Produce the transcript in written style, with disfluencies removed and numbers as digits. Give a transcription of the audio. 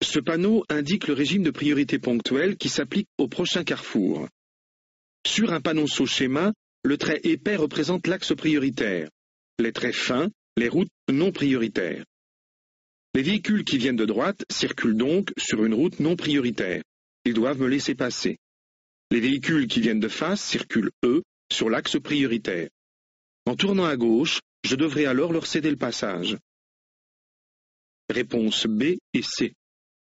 Ce panneau indique le régime de priorité ponctuelle qui s'applique au prochain carrefour. Sur un panonceau schéma, le trait épais représente l'axe prioritaire, les traits fins, les routes non prioritaires. Les véhicules qui viennent de droite circulent donc sur une route non prioritaire. Ils doivent me laisser passer. Les véhicules qui viennent de face circulent, eux, sur l'axe prioritaire. En tournant à gauche, je devrais alors leur céder le passage. Réponses B et C.